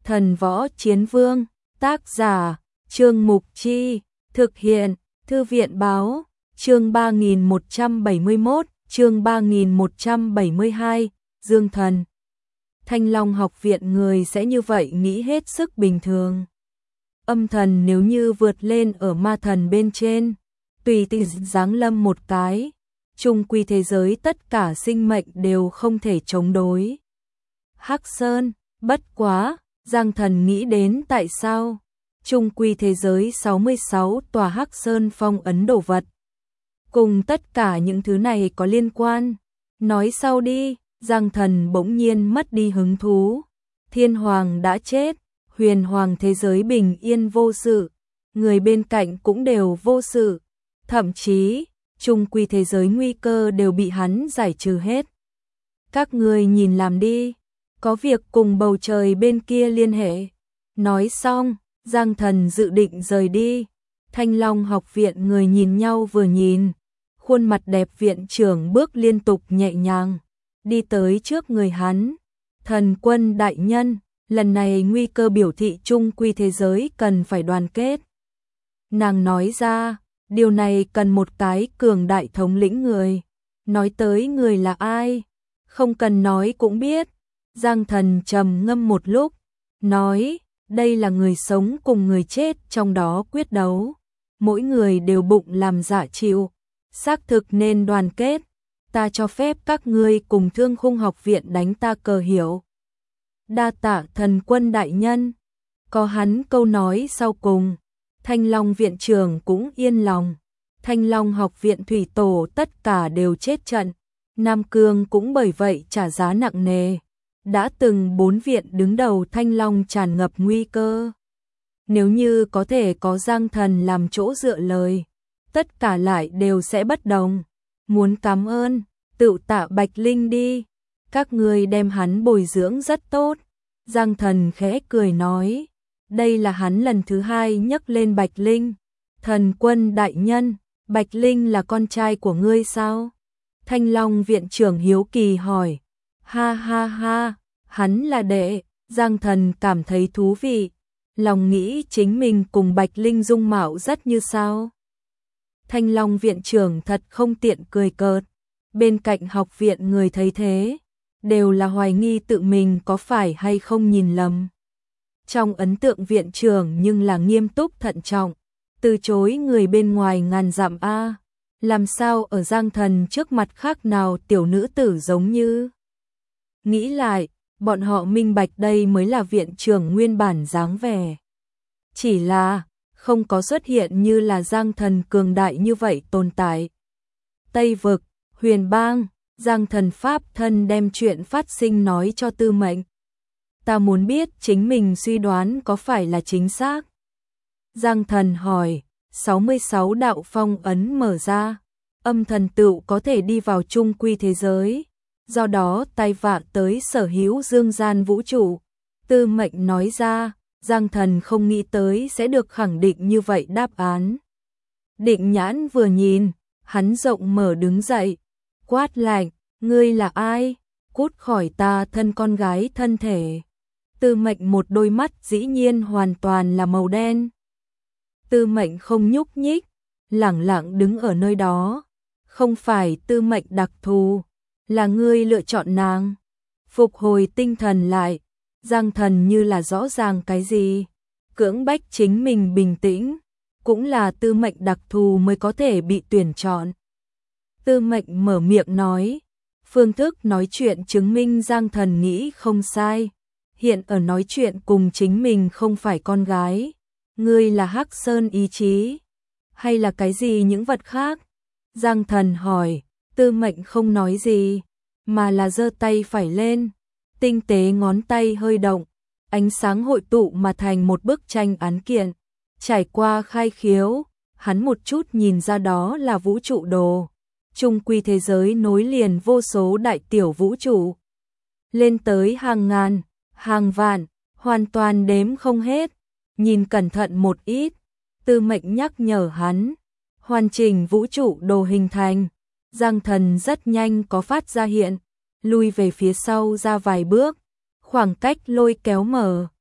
Thần Võ Chiến Vương, tác giả, Trương Mục Chi, thực hiện, Thư viện báo, chương 3171, chương 3172, Dương Thần. Thanh Long học viện người sẽ như vậy nghĩ hết sức bình thường. Âm thần nếu như vượt lên ở ma thần bên trên, tùy tiện giáng lâm một cái, chung quy thế giới tất cả sinh mệnh đều không thể chống đối. Hắc Sơn, bất quá, Giang Thần nghĩ đến tại sao chung quy thế giới 66 tòa Hắc Sơn phong ấn đồ vật. Cùng tất cả những thứ này có liên quan. Nói sau đi, Giang Thần bỗng nhiên mất đi hứng thú. Thiên Hoàng đã chết, Huyền Hoàng thế giới bình yên vô sự, người bên cạnh cũng đều vô sự. Thậm chí, chung quy thế giới nguy cơ đều bị hắn giải trừ hết. Các người nhìn làm đi, có việc cùng bầu trời bên kia liên hệ. Nói xong, Giang Thần dự định rời đi. Thanh Long học viện người nhìn nhau vừa nhìn, khuôn mặt đẹp viện trưởng bước liên tục nhẹ nhàng, đi tới trước người hắn. Thần Quân đại nhân, lần này nguy cơ biểu thị chung quy thế giới cần phải đoàn kết. Nàng nói ra, điều này cần một cái cường đại thống lĩnh người. Nói tới người là ai? Không cần nói cũng biết. Giang Thần trầm ngâm một lúc, nói, đây là người sống cùng người chết trong đó quyết đấu. Mỗi người đều bụng làm dạ chịu, xác thực nên đoàn kết. Ta cho phép các ngươi cùng Thương Khung học viện đánh ta cờ hiểu. Đa tạ Thần Quân đại nhân. Có hắn câu nói sau cùng, Thanh Long viện trưởng cũng yên lòng. Thanh Long học viện thủy tổ tất cả đều chết trận. Nam Cương cũng bởi vậy trả giá nặng nề. Đã từng 4 viện đứng đầu Thanh Long tràn ngập nguy cơ. Nếu như có thể có Giang Thần làm chỗ dựa lời, tất cả lại đều sẽ bất đồng. Muốn cảm ơn, tự tạ Bạch Linh đi. Các ngươi đem hắn bồi dưỡng rất tốt. Giang Thần khẽ cười nói. Đây là hắn lần thứ 2 nhắc lên Bạch Linh. Thần Quân đại nhân, Bạch Linh là con trai của ngươi sao? Thanh Long viện trưởng hiếu kỳ hỏi. Ha ha ha, hắn là đệ. Giang Thần cảm thấy thú vị. Lòng nghĩ chính mình cùng Bạch Linh dung mạo rất như sao. Thanh Long viện trưởng thật không tiện cười cợt. Bên cạnh học viện người thấy thế, đều là hoài nghi tự mình có phải hay không nhìn lầm. Trong ấn tượng viện trưởng nhưng là nghiêm túc thận trọng, từ chối người bên ngoài ngàn dặm a. Làm sao ở Giang Thần trước mặt khác nào tiểu nữ tử giống như. Nghĩ lại, bọn họ minh bạch đây mới là viện trưởng nguyên bản dáng vẻ. Chỉ là, không có xuất hiện như là Giang Thần cường đại như vậy tồn tại. Tây Vực, Huyền Bang, Giang Thần pháp thân đem chuyện phát sinh nói cho Tư Mệnh. Ta muốn biết chính mình suy đoán có phải là chính xác. Giang Thần hỏi, 66 đạo phong ấn mở ra, âm thần tựu có thể đi vào chung quy thế giới. Do đó tai vạ tới sở hữu dương gian vũ trụ. Tư Mệnh nói ra, Giang Thần không nghĩ tới sẽ được khẳng định như vậy đáp án. Định Nhãn vừa nhìn, hắn rộng mở đứng dậy, quát lạnh, ngươi là ai? Cút khỏi ta thân con gái thân thể. Tư Mệnh một đôi mắt dĩ nhiên hoàn toàn là màu đen. Tư Mệnh không nhúc nhích, lẳng lặng đứng ở nơi đó. Không phải Tư Mệnh đặc thù, là ngươi lựa chọn nàng. Phục hồi tinh thần lại, Giang Thần như là rõ ràng cái gì, cưỡng bách chính mình bình tĩnh, cũng là Tư Mệnh đặc thù mới có thể bị tuyển chọn. Tư Mệnh mở miệng nói, phương thức nói chuyện chứng minh Giang Thần nghĩ không sai. Hiện ở nói chuyện cùng chính mình không phải con gái. Ngươi là Hắc Sơn ý chí, hay là cái gì những vật khác? Giang Thần hỏi. Tư Mệnh không nói gì, mà là giơ tay phải lên, tinh tế ngón tay hơi động, ánh sáng hội tụ mà thành một bức tranh án kiện. Trải qua khai khiếu, hắn một chút nhìn ra đó là vũ trụ đồ. Chung quy thế giới nối liền vô số đại tiểu vũ trụ, lên tới hàng ngàn, hàng vạn, hoàn toàn đếm không hết. Nhìn cẩn thận một ít, Tư Mệnh nhắc nhở hắn, hoàn chỉnh vũ trụ đồ hình thành. Giang Thần rất nhanh có phát ra hiện, lui về phía sau ra vài bước, khoảng cách lôi kéo mở.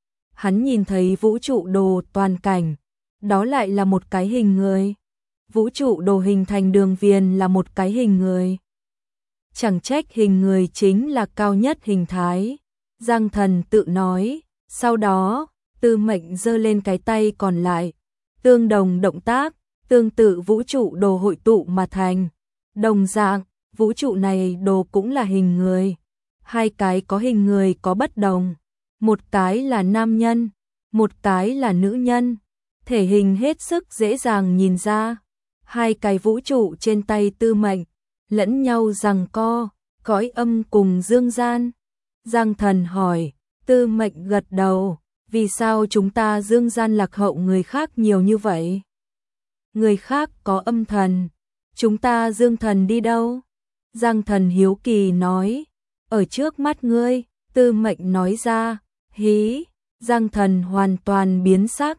hắn nhìn thấy vũ trụ đồ toàn cảnh, đó lại là một cái hình người. Vũ trụ đồ hình thành đường viền là một cái hình người. Chẳng trách hình người chính là cao nhất hình thái. Giang Thần tự nói, sau đó, Tư Mệnh giơ lên cái tay còn lại. Tương đồng động tác, tương tự vũ trụ đồ hội tụ mà thành. Đồng dạng, vũ trụ này đồ cũng là hình người. Hai cái có hình người có bất đồng. Một cái là nam nhân, một cái là nữ nhân. Thể hình hết sức dễ dàng nhìn ra. Hai cái vũ trụ trên tay Tư Mệnh, lẫn nhau giằng co, cõi âm cùng dương gian. Giang Thần hỏi, Tư Mệnh gật đầu, vì sao chúng ta dương gian lạc hậu người khác nhiều như vậy? Người khác có âm thần, chúng ta dương thần đi đâu? Giang Thần hiếu kỳ nói, ở trước mắt ngươi. Tư Mệnh nói ra, hí. Giang Thần hoàn toàn biến sắc.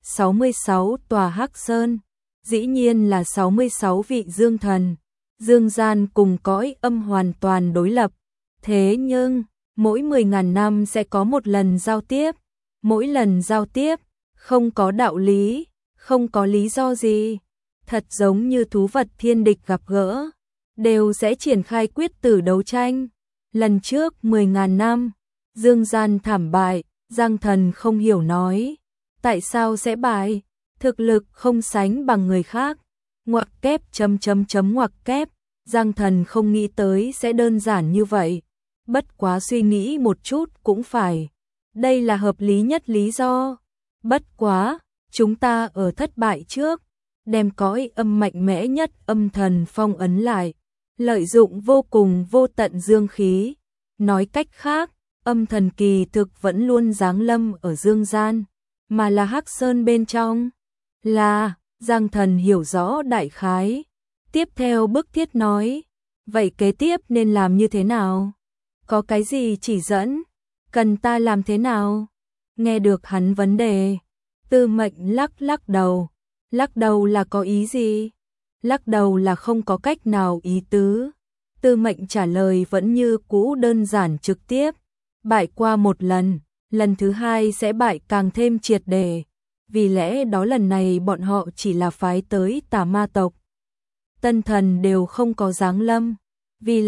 66 tòa Hắc Sơn, dĩ nhiên là 66 vị dương thần. Dương gian cùng cõi âm hoàn toàn đối lập. Thế nhưng, mỗi 10.000 năm sẽ có một lần giao tiếp. Mỗi lần giao tiếp, không có đạo lý, không có lý do gì. Thật giống như thú vật thiên địch gặp gỡ, đều sẽ triển khai quyết tử đấu tranh. Lần trước 10.000 năm, dương gian thảm bại. Giang Thần không hiểu nói, tại sao sẽ bại? Thực lực không sánh bằng người khác. Ngoặc kép ngoặc kép. Giang Thần không nghĩ tới sẽ đơn giản như vậy. Bất quá suy nghĩ một chút cũng phải. Đây là hợp lý nhất lý do. Bất quá, chúng ta ở thất bại trước, đem cõi âm mạnh mẽ nhất âm thần phong ấn lại, lợi dụng vô cùng vô tận dương khí. Nói cách khác, âm thần kỳ thực vẫn luôn giáng lâm ở dương gian, mà là Hắc Sơn bên trong. Là, Giang Thần hiểu rõ đại khái. Tiếp theo bức thiết nói, vậy kế tiếp nên làm như thế nào? Có cái gì chỉ dẫn? Cần ta làm thế nào? Nghe được hắn vấn đề, Tư Mệnh lắc đầu. Lắc đầu là có ý gì? Lắc đầu là không có cách nào ý tứ. Tư Mệnh trả lời vẫn như cũ đơn giản trực tiếp. Bại qua một lần, lần thứ hai sẽ bại càng thêm triệt để. Vì lẽ đó lần này bọn họ chỉ là phái tới tà ma tộc. Tân thần đều không có giáng lâm. Vì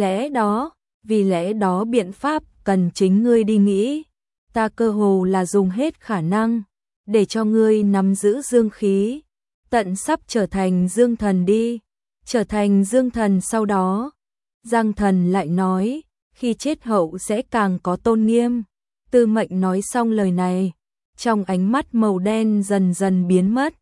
lẽ đó biện pháp cần chính ngươi đi nghĩ. Ta cơ hồ là dùng hết khả năng để cho ngươi nắm giữ dương khí. Tận sắp trở thành dương thần đi. Trở thành dương thần sau đó. Giang Thần lại nói, khi chết hậu sẽ càng có tôn nghiêm. Tư Mệnh nói xong lời này, trong ánh mắt màu đen dần dần biến mất.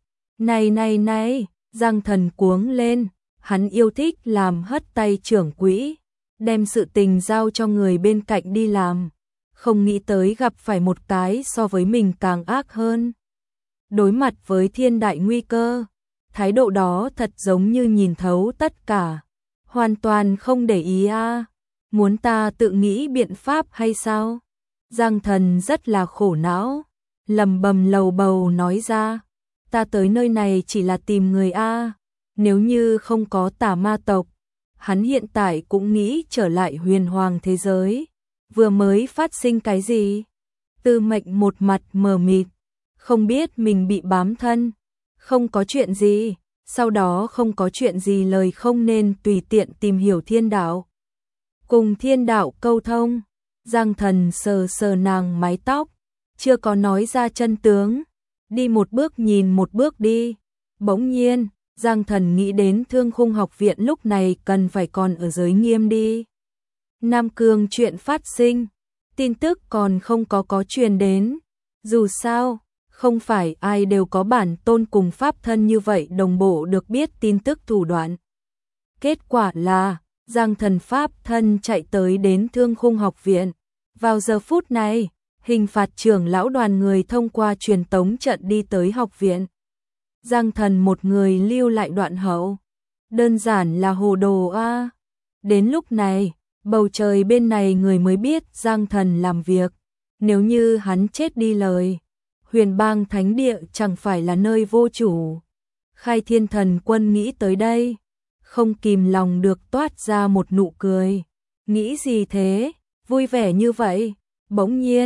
Này, Giang Thần cuống lên, hắn yêu thích làm hất tay trưởng quỹ, đem sự tình giao cho người bên cạnh đi làm. Không nghĩ tới gặp phải một cái so với mình càng ác hơn. Đối mặt với thiên đại nguy cơ, thái độ đó thật giống như nhìn thấu tất cả. Hoàn toàn không để ý à. Muốn ta tự nghĩ biện pháp hay sao? Giang Thần rất là khổ não, lầm bầm lầu bầu nói ra, ta tới nơi này chỉ là tìm người a. Nếu như không có tà ma tộc, hắn hiện tại cũng nghĩ trở lại huyền hoàng thế giới. Vừa mới phát sinh cái gì? Tư Mệnh một mặt mờ mịt, không biết mình bị bám thân. Không có chuyện gì, sau đó không có chuyện gì lời không nên tùy tiện tìm hiểu thiên đạo. Cùng thiên đạo câu thông. Giang Thần sờ nàng mái tóc, chưa có nói ra chân tướng. Đi một bước nhìn một bước đi. Bỗng nhiên, Giang Thần nghĩ đến Thương Khung học viện lúc này cần phải còn ở giới nghiêm đi. Nam Cương chuyện phát sinh, tin tức còn không có truyền đến. Dù sao, không phải ai đều có bản tôn cùng pháp thân như vậy đồng bộ được biết tin tức thủ đoạn. Kết quả là, Giang Thần pháp thân chạy tới đến Thương Khung học viện. Vào giờ phút này, hình phạt trưởng lão đoàn người thông qua truyền tống trận đi tới học viện. Giang Thần một người lưu lại đoạn hậu. Đơn giản là hồ đồ a. Đến lúc này, bầu trời bên này người mới biết Giang Thần làm việc. Nếu như hắn chết đi lời, Huyền Bang Thánh Địa chẳng phải là nơi vô chủ. Khai Thiên Thần Quân nghĩ tới đây, không kìm lòng được toát ra một nụ cười. Nghĩ gì thế? Vui vẻ như vậy. Bỗng nhiên,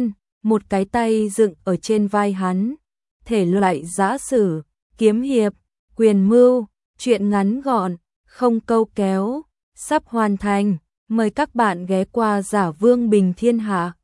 một cái tay dựng ở trên vai hắn. Thể loại giã sử, kiếm hiệp, quyền mưu, truyện ngắn gọn, không câu kéo, sắp hoàn thành. Mời các bạn ghé qua Giả Vương Bình Thiên Hạ.